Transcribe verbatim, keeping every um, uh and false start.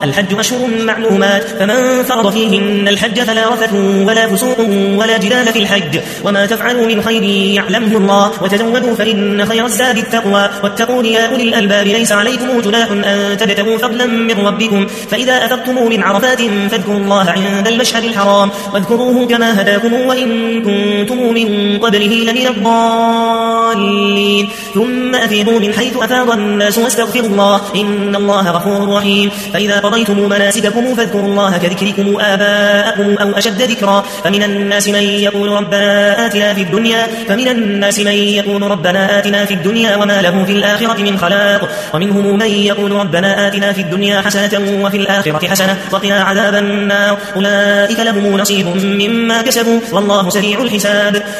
الحج أشهر معلومات، فمن فرض فيهن الحج فلا رفث ولا فسوق ولا جدال في الحج، وما تفعلوا من خير يعلمه الله، وتزودوا فإن خير الزاد التقوى، واتقون يا أولي الألباب. ليس عليكم جناح أن تبتغوا فضلا من ربكم، فإذا أفضتم من عرفات فاذكروا الله عند المشعر الحرام، واذكروه كما هداكم وإن كنتم من قبله لمن الضالين. ثم أفيضوا من حيث أفاض الناس واستغفروا الله إن الله غفور رحيم. فإذا قضيتم مناسككم فاذكروا الله كذكركم آباءكم أو أشد ذكرا. فمن الناس من يقول ربنا آتنا في الدنيا فمن الناس من يقول ربنا آتنا في الدنيا وما له في الآخرة من خلاق. ومنهم من يقول ربنا آتنا في الدنيا حسنة وفي الآخرة حسنة وقنا عذاب النار. أولئك لهم نصيب مما كسبوا والله سريع الحساب.